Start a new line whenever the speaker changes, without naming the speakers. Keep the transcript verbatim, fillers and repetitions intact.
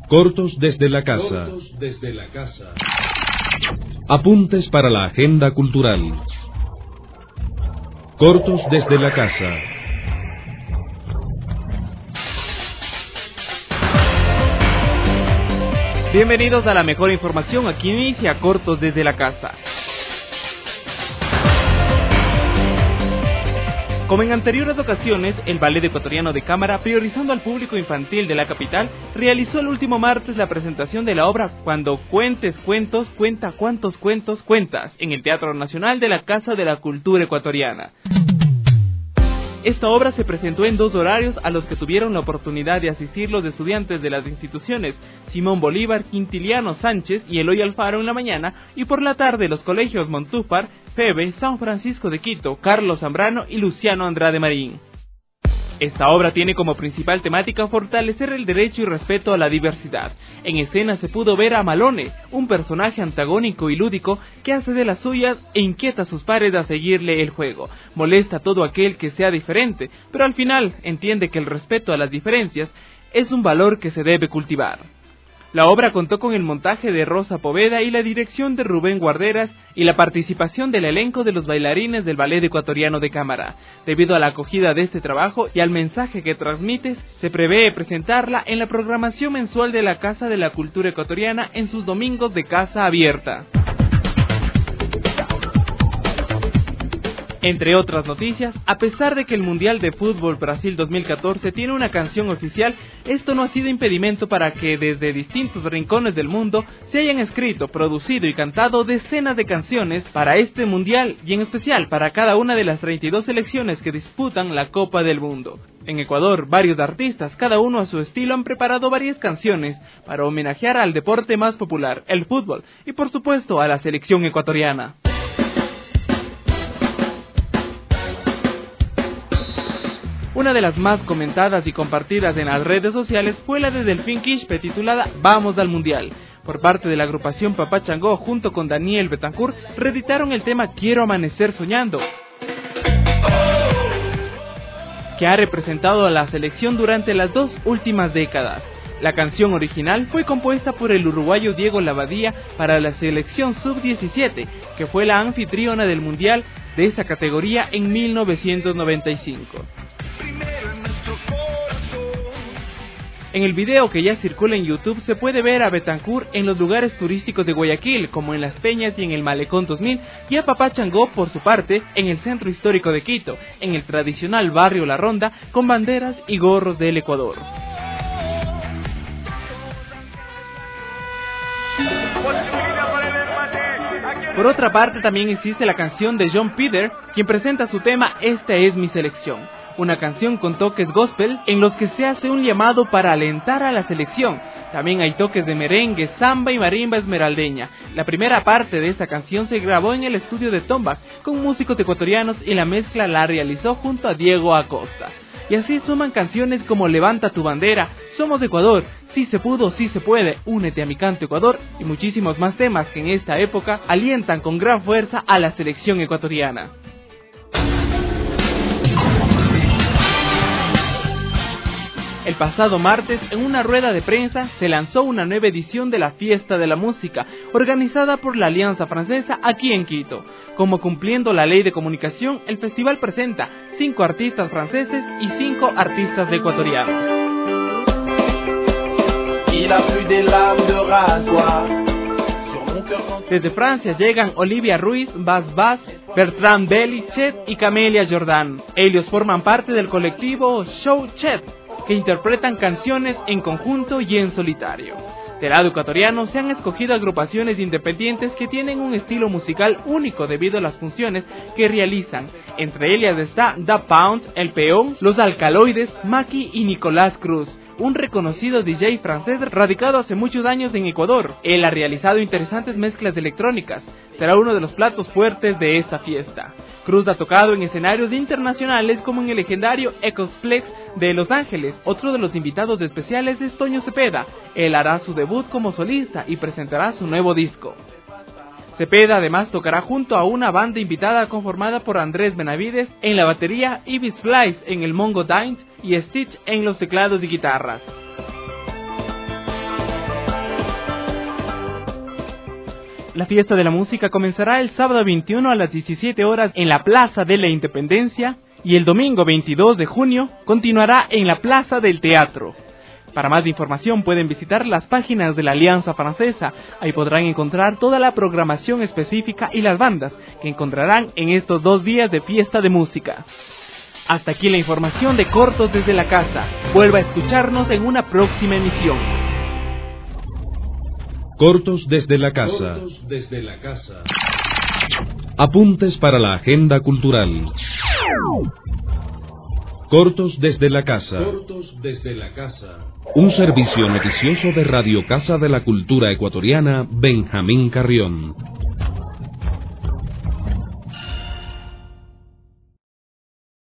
Cortos desde la casa.
Cortos desde la casa.
Apuntes para la agenda cultural. Cortos desde la casa.
Bienvenidos a la mejor información, aquí inicia Cortos desde la casa. Como en anteriores ocasiones, el Ballet Ecuatoriano de Cámara, priorizando al público infantil de la capital, realizó el último martes la presentación de la obra Cuando cuentes cuentos, cuenta cuántos cuentos cuentas, en el Teatro Nacional de la Casa de la Cultura Ecuatoriana. Esta obra se presentó en dos horarios a los que tuvieron la oportunidad de asistir los estudiantes de las instituciones Simón Bolívar, Quintiliano Sánchez y Eloy Alfaro en la mañana, y por la tarde los colegios Montúfar, Febe, San Francisco de Quito, Carlos Zambrano y Luciano Andrade Marín. Esta obra tiene como principal temática fortalecer el derecho y respeto a la diversidad. En escena se pudo ver a Malone, un personaje antagónico y lúdico que hace de las suyas e inquieta a sus pares a seguirle el juego. Molesta a todo aquel que sea diferente, pero al final entiende que el respeto a las diferencias es un valor que se debe cultivar. La obra contó con el montaje de Rosa Poveda y la dirección de Rubén Guarderas y la participación del elenco de los bailarines del Ballet Ecuatoriano de Cámara. Debido a la acogida de este trabajo y al mensaje que transmites, se prevé presentarla en la programación mensual de la Casa de la Cultura Ecuatoriana en sus domingos de casa abierta. Entre otras noticias, a pesar de que el Mundial de Fútbol Brasil dos mil catorce tiene una canción oficial, esto no ha sido impedimento para que desde distintos rincones del mundo se hayan escrito, producido y cantado decenas de canciones para este Mundial y en especial para cada una de las treinta y dos selecciones que disputan la Copa del Mundo. En Ecuador, varios artistas, cada uno a su estilo, han preparado varias canciones para homenajear al deporte más popular, el fútbol, y por supuesto a la selección ecuatoriana. Una de las más comentadas y compartidas en las redes sociales fue la de Delfín Quispe, titulada Vamos al Mundial. Por parte de la agrupación Papá Changó, junto con Daniel Betancourt, reeditaron el tema Quiero amanecer soñando, que ha representado a la selección durante las dos últimas décadas. La canción original fue compuesta por el uruguayo Diego Lavadía para la selección sub diecisiete, que fue la anfitriona del Mundial de esa categoría en mil novecientos noventa y cinco. En el video que ya circula en YouTube se puede ver a Betancourt en los lugares turísticos de Guayaquil, como en Las Peñas y en el Malecón dos mil, y a Papá Changó, por su parte, en el centro histórico de Quito, en el tradicional barrio La Ronda, con banderas y gorros del Ecuador. Por otra parte, también existe la canción de John Peter, quien presenta su tema Esta es mi selección. Una canción con toques gospel en los que se hace un llamado para alentar a la selección. También hay toques de merengue, samba y marimba esmeraldeña. La primera parte de esa canción se grabó en el estudio de Tombak con músicos ecuatorianos y la mezcla la realizó junto a Diego Acosta. Y así suman canciones como Levanta tu bandera, Somos Ecuador, Si se pudo, si se puede, Únete a mi canto Ecuador y muchísimos más temas que en esta época alientan con gran fuerza a la selección ecuatoriana. El pasado martes, en una rueda de prensa, se lanzó una nueva edición de la Fiesta de la Música, organizada por la Alianza Francesa aquí en Quito. Como cumpliendo la ley de comunicación, el festival presenta cinco artistas franceses y cinco artistas ecuatorianos. Desde Francia llegan Olivia Ruiz, Baz Baz, Bertrand Belli, Chet y Camelia Jordan. Ellos forman parte del colectivo Show Chet, que interpretan canciones en conjunto y en solitario. Del lado ecuatoriano se han escogido agrupaciones independientes que tienen un estilo musical único debido a las funciones que realizan. Entre ellas está Da Pound, El Peón, Los Alcaloides, Maki y Nicolás Cruz, un reconocido D J francés radicado hace muchos años en Ecuador. Él ha realizado interesantes mezclas electrónicas. Será uno de los platos fuertes de esta fiesta. Cruz ha tocado en escenarios internacionales como en el legendario Ecosplex de Los Ángeles. Otro de los invitados especiales es Toño Cepeda. Él hará su debut como solista y presentará su nuevo disco. Cepeda además tocará junto a una banda invitada conformada por Andrés Benavides en la batería, Ibis Flies en el Mongo Dines y Stitch en los teclados y guitarras. La fiesta de la música comenzará el sábado veintiuno a las diecisiete horas en la Plaza de la Independencia y el domingo veintidós de junio continuará en la Plaza del Teatro. Para más información pueden visitar las páginas de la Alianza Francesa. Ahí podrán encontrar toda la programación específica y las bandas que encontrarán en estos dos días de fiesta de música. Hasta aquí la información de Cortos desde la Casa. Vuelva a escucharnos en una próxima emisión.
Cortos desde la casa.
Cortos desde la casa.
Apuntes para la agenda cultural. Cortos desde la casa.
Cortos desde la casa.
Un servicio noticioso de Radio Casa de la Cultura Ecuatoriana, Benjamín Carrión.